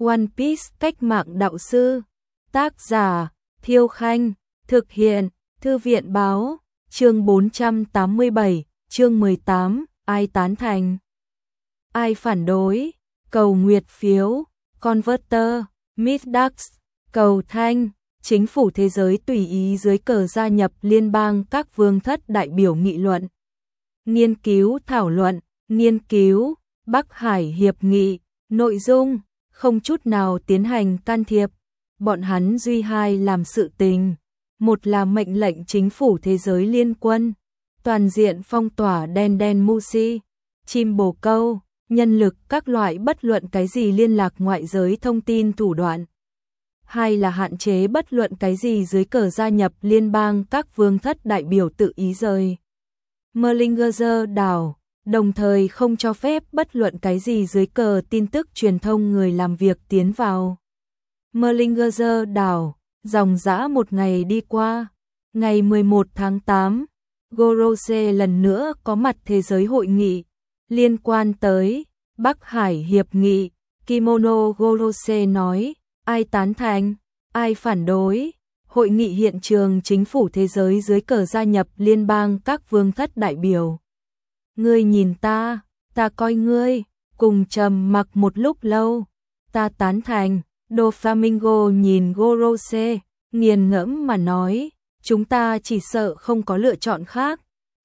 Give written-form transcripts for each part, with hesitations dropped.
One Piece cách mạng đạo sư. Tác giả Thiêu Khanh. Thực hiện Thư viện báo. Chương 487, chương 18, ai tán thành, ai phản đối. Cầu nguyệt phiếu, Converter, Middax, cầu thanh. Chính phủ thế giới tùy ý dưới cờ gia nhập liên bang các vương thất đại biểu nghị luận. Nghiên cứu thảo luận, nghiên cứu, Bắc Hải Hiệp nghị, nội dung, không chút nào tiến hành can thiệp. Bọn hắn duy hai làm sự tình. Một là mệnh lệnh chính phủ thế giới liên quân, toàn diện phong tỏa đen đen Musi, chim bồ câu, nhân lực các loại bất luận cái gì liên lạc ngoại giới thông tin thủ đoạn. Hai là hạn chế bất luận cái gì dưới cờ gia nhập liên bang các vương thất đại biểu tự ý rời Merlingerzer đảo, đồng thời không cho phép bất luận cái gì dưới cờ tin tức truyền thông người làm việc tiến vào Merlingerzer đảo. Dòng dã một ngày đi qua, ngày 11 tháng 8, Gorose lần nữa có mặt thế giới hội nghị liên quan tới Bắc Hải Hiệp nghị. Kimono Gorose nói, ai tán thành, ai phản đối. Hội nghị hiện trường chính phủ thế giới dưới cờ gia nhập liên bang các vương thất đại biểu. Ngươi nhìn ta coi ngươi, cùng trầm mặc một lúc lâu. Ta tán thành. Doflamingo nhìn Gorose, nghiền ngẫm mà nói, chúng ta chỉ sợ không có lựa chọn khác.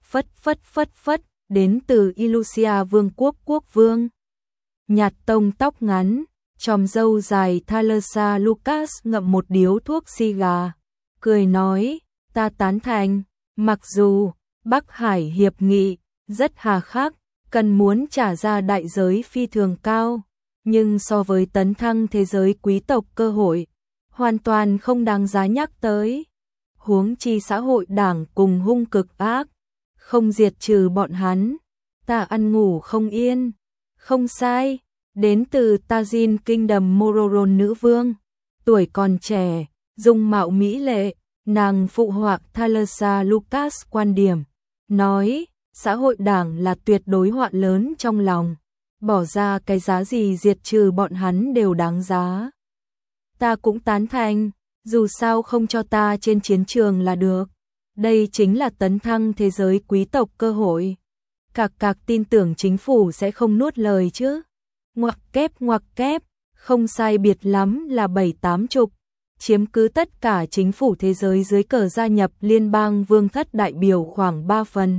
Phất, đến từ Ilusia vương quốc quốc vương. Nhạt tông tóc ngắn, chòm râu dài Thalassa Lucas ngậm một điếu thuốc xì gà, cười nói, ta tán thành, mặc dù Bắc Hải Hiệp nghị rất hà khắc, cần muốn trả ra đại giới phi thường cao. Nhưng so với tấn thăng thế giới quý tộc cơ hội, hoàn toàn không đáng giá nhắc tới. Huống chi xã hội đảng cùng hung cực ác, không diệt trừ bọn hắn, ta ăn ngủ không yên. Không sai, đến từ Tajin Kingdom Mororon nữ vương, tuổi còn trẻ, dung mạo mỹ lệ, nàng phụ họa Thalassa Lucas quan điểm, nói, xã hội đảng là tuyệt đối họa lớn trong lòng. Bỏ ra cái giá gì diệt trừ bọn hắn đều đáng giá. Ta cũng tán thành, dù sao không cho ta trên chiến trường là được. Đây chính là tấn thăng thế giới quý tộc cơ hội. Cạc tin tưởng chính phủ sẽ không nuốt lời chứ. Ngoặc kép, không sai biệt lắm là 7-80, chiếm cứ tất cả chính phủ thế giới dưới cờ gia nhập liên bang vương thất đại biểu khoảng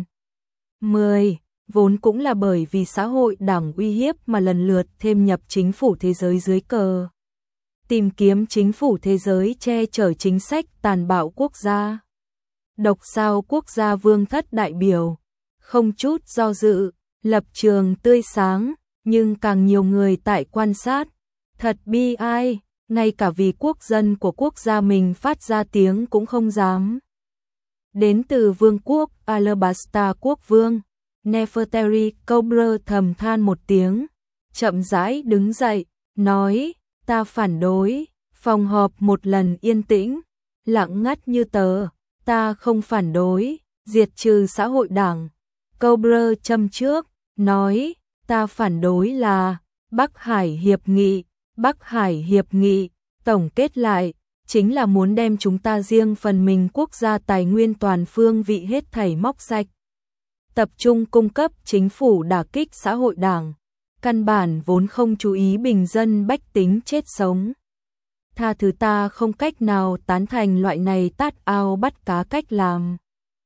3/10. Vốn cũng là bởi vì xã hội đảng uy hiếp mà lần lượt thêm nhập chính phủ thế giới dưới cờ. Tìm kiếm chính phủ thế giới che chở chính sách tàn bạo quốc gia. Độc sao quốc gia vương thất đại biểu, không chút do dự, lập trường tươi sáng, nhưng càng nhiều người tại quan sát. Thật bi ai, ngay cả vì quốc dân của quốc gia mình phát ra tiếng cũng không dám. Đến từ vương quốc Alabasta quốc vương. Nefertari Cobra thầm than một tiếng, chậm rãi đứng dậy, nói, ta phản đối. Phòng họp một lần yên tĩnh, lặng ngắt như tờ, ta không phản đối, diệt trừ xã hội đảng. Cobra châm trước, nói, ta phản đối là Bắc Hải Hiệp nghị. Bắc Hải Hiệp nghị, tổng kết lại, chính là muốn đem chúng ta riêng phần mình quốc gia tài nguyên toàn phương vị hết thảy móc sạch. Tập trung cung cấp chính phủ đả kích xã hội đảng, căn bản vốn không chú ý bình dân bách tính chết sống. Tha thứ ta không cách nào tán thành loại này tát ao bắt cá cách làm.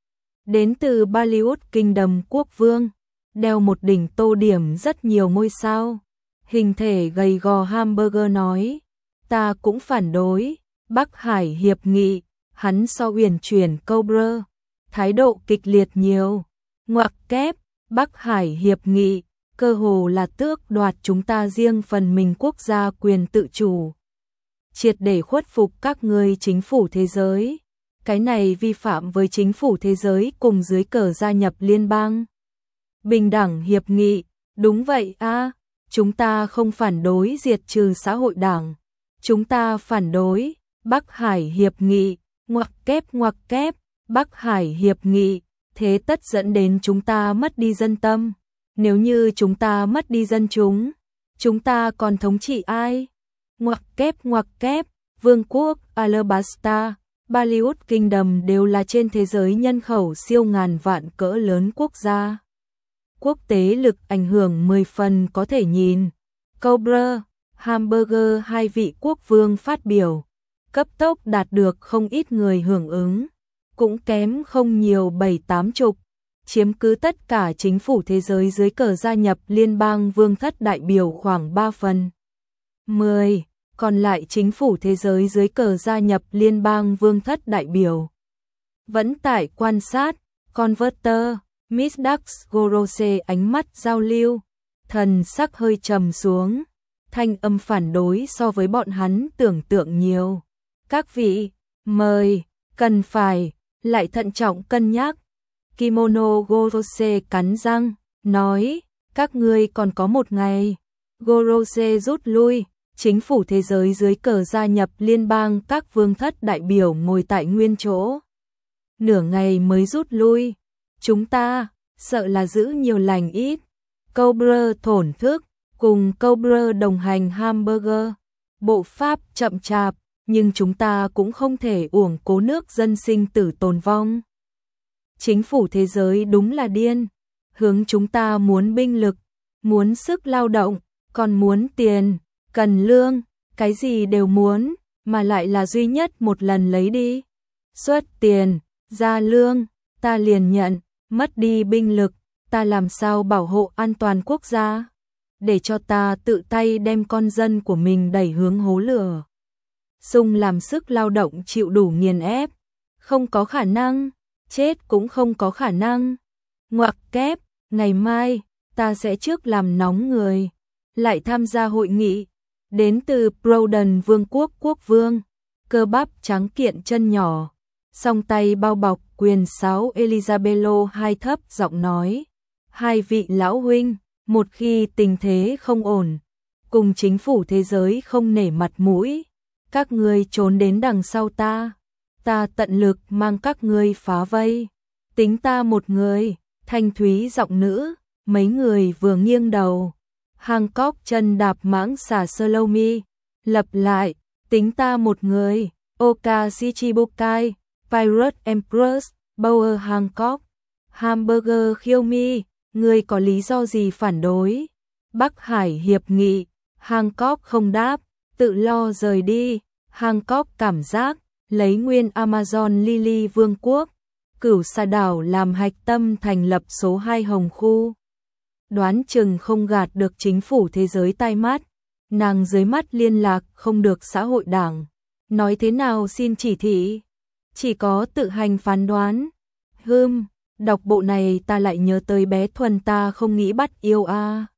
Đến từ Bollywood Kingdom quốc vương, đeo một đỉnh tô điểm rất nhiều ngôi sao, hình thể gầy gò hamburger nói, ta cũng phản đối. Bắc Hải Hiệp nghị, hắn so uyển chuyển Cobra, thái độ kịch liệt nhiều. Ngoặc kép, Bắc Hải Hiệp nghị, cơ hồ là tước đoạt chúng ta riêng phần mình quốc gia quyền tự chủ. Triệt để khuất phục các ngươi chính phủ thế giới. Cái này vi phạm với chính phủ thế giới cùng dưới cờ gia nhập liên bang. Bình đẳng hiệp nghị, đúng vậy a, chúng ta không phản đối diệt trừ xã hội đảng. Chúng ta phản đối Bắc Hải Hiệp nghị, ngoặc kép, Bắc Hải Hiệp nghị. Thế tất dẫn đến chúng ta mất đi dân tâm. Nếu như chúng ta mất đi dân chúng ta còn thống trị ai? ngoặc kép, Vương quốc Alabasta, Bollywood Kingdom đều là trên thế giới nhân khẩu siêu ngàn vạn cỡ lớn quốc gia. Quốc tế lực ảnh hưởng 10 phần có thể nhìn. Cobra, Hamburger hai vị quốc vương phát biểu, cấp tốc đạt được không ít người hưởng ứng, cũng kém không nhiều 7-80, chiếm cứ tất cả chính phủ thế giới dưới cờ gia nhập liên bang vương thất đại biểu khoảng 3/10, còn lại chính phủ thế giới dưới cờ gia nhập liên bang vương thất đại biểu. Vẫn tại quan sát, Converter, Miss Dax Gorose ánh mắt giao lưu, thần sắc hơi trầm xuống, thanh âm phản đối so với bọn hắn tưởng tượng nhiều. Các vị, mời, cần phải, lại thận trọng cân nhắc. Kimono Gorose cắn răng, nói, các ngươi còn có một ngày. Gorose rút lui, chính phủ thế giới dưới cờ gia nhập liên bang các vương thất đại biểu ngồi tại nguyên chỗ. Nửa ngày mới rút lui, chúng ta, sợ là giữ nhiều lành ít. Cobra thổn thức, cùng Cobra đồng hành Hamburger. Bộ pháp chậm chạp, nhưng chúng ta cũng không thể uổng cố nước dân sinh tử tồn vong. Chính phủ thế giới đúng là điên, hướng chúng ta muốn binh lực, muốn sức lao động, còn muốn tiền, cần lương, cái gì đều muốn, mà lại là duy nhất một lần lấy đi. Xuất tiền, ra lương, ta liền nhận, mất đi binh lực, ta làm sao bảo hộ an toàn quốc gia, để cho ta tự tay đem con dân của mình đẩy hướng hố lửa. Sung làm sức lao động chịu đủ nghiền ép, không có khả năng, chết cũng không có khả năng. Ngoặc kép, ngày mai, ta sẽ trước làm nóng người, lại tham gia hội nghị, đến từ Broden Vương quốc quốc vương, cơ bắp trắng kiện chân nhỏ, song tay bao bọc quyền sáo Elizabeth hai thấp giọng nói, hai vị lão huynh, một khi tình thế không ổn, cùng chính phủ thế giới không nể mặt mũi, các ngươi trốn đến đằng sau ta tận lực mang các ngươi phá vây, tính ta một người, thanh thúy giọng nữ, mấy người vừa nghiêng đầu. Hancock chân đạp mãng xà Salome, lặp lại, tính ta một người, Oka Shichibukai, Pirate Empress, Bauer Hancock, Hamburger khiêu mi, ngươi có lý do gì phản đối? Bắc Hải hiệp nghị, Hancock không đáp, tự lo rời đi, Hancock cảm giác, lấy nguyên Amazon Lily Vương quốc, Cửu Sa đảo làm hạch tâm thành lập số 2 Hồng khu. Đoán chừng không gạt được chính phủ thế giới tai mắt, nàng dưới mắt liên lạc không được xã hội đảng, nói thế nào xin chỉ thị, chỉ có tự hành phán đoán. Đọc bộ này ta lại nhớ tới bé Thuần ta không nghĩ bắt yêu a.